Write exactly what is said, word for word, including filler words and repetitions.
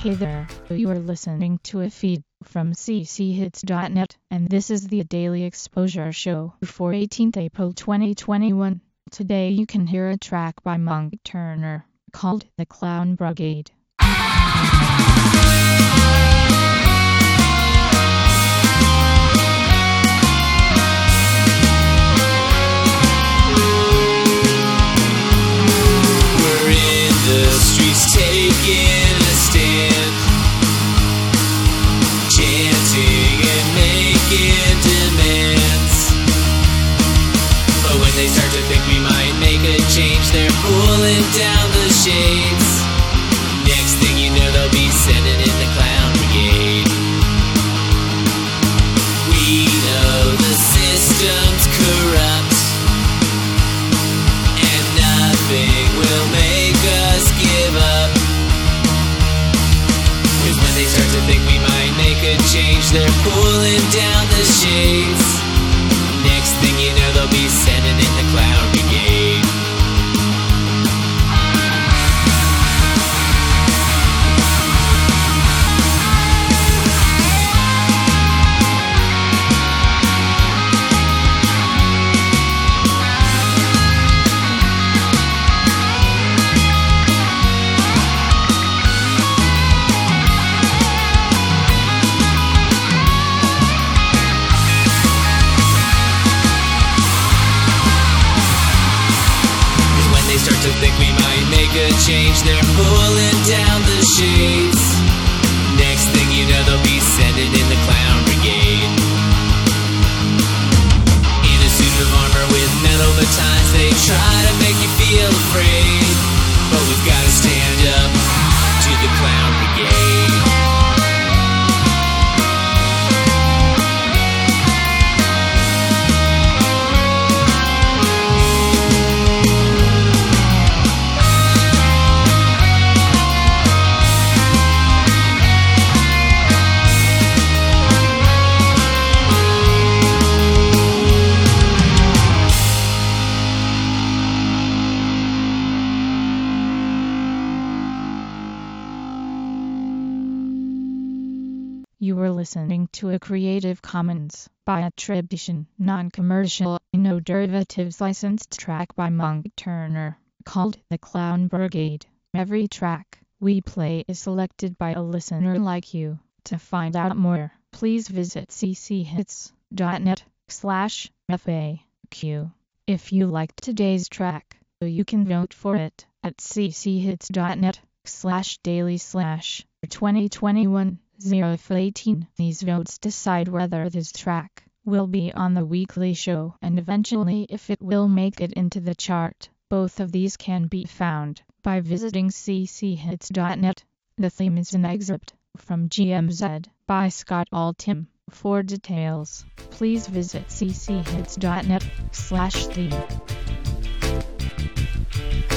Hey there, you are listening to a feed from c c hits dot net, and this is the Daily Exposure Show for eighteenth April twenty twenty-one. Today you can hear a track by Monk Turner, called The Clown Brigade. We're in the streets taking a stand, chanting and making demands. But when they start to think we might make a change, they're pulling down the shades. Next thing you know, they'll be sending in the clown brigade. We know the system's corrupt, and nothing will make us give up. Cause when they start to think we might make a change, they're pulling down the shades. Next thing you know, they'll be sending in the clown brigade. Start to think we might make a change, they're pulling down the shades. Next thing you know, they'll be sending in the clown brigade. In a suit of armor with metal batons, they try to make you feel afraid, but we've gotta stand up to the clown brigade. You were listening to a Creative Commons by attribution, non-commercial, no derivatives licensed track by Monk Turner, called The Clown Brigade. Every track we play is selected by a listener like you. To find out more, please visit c c hits dot net slash F A Q. If you liked today's track, you can vote for it at c c hits dot net slash daily slash twenty twenty-one. zero eighteen. These votes decide whether this track will be on the weekly show and eventually if it will make it into the chart. Both of these can be found by visiting c c hits dot net. The theme is an excerpt from G M Z by Scott Altham. For details, please visit c c hits dot net slash theme.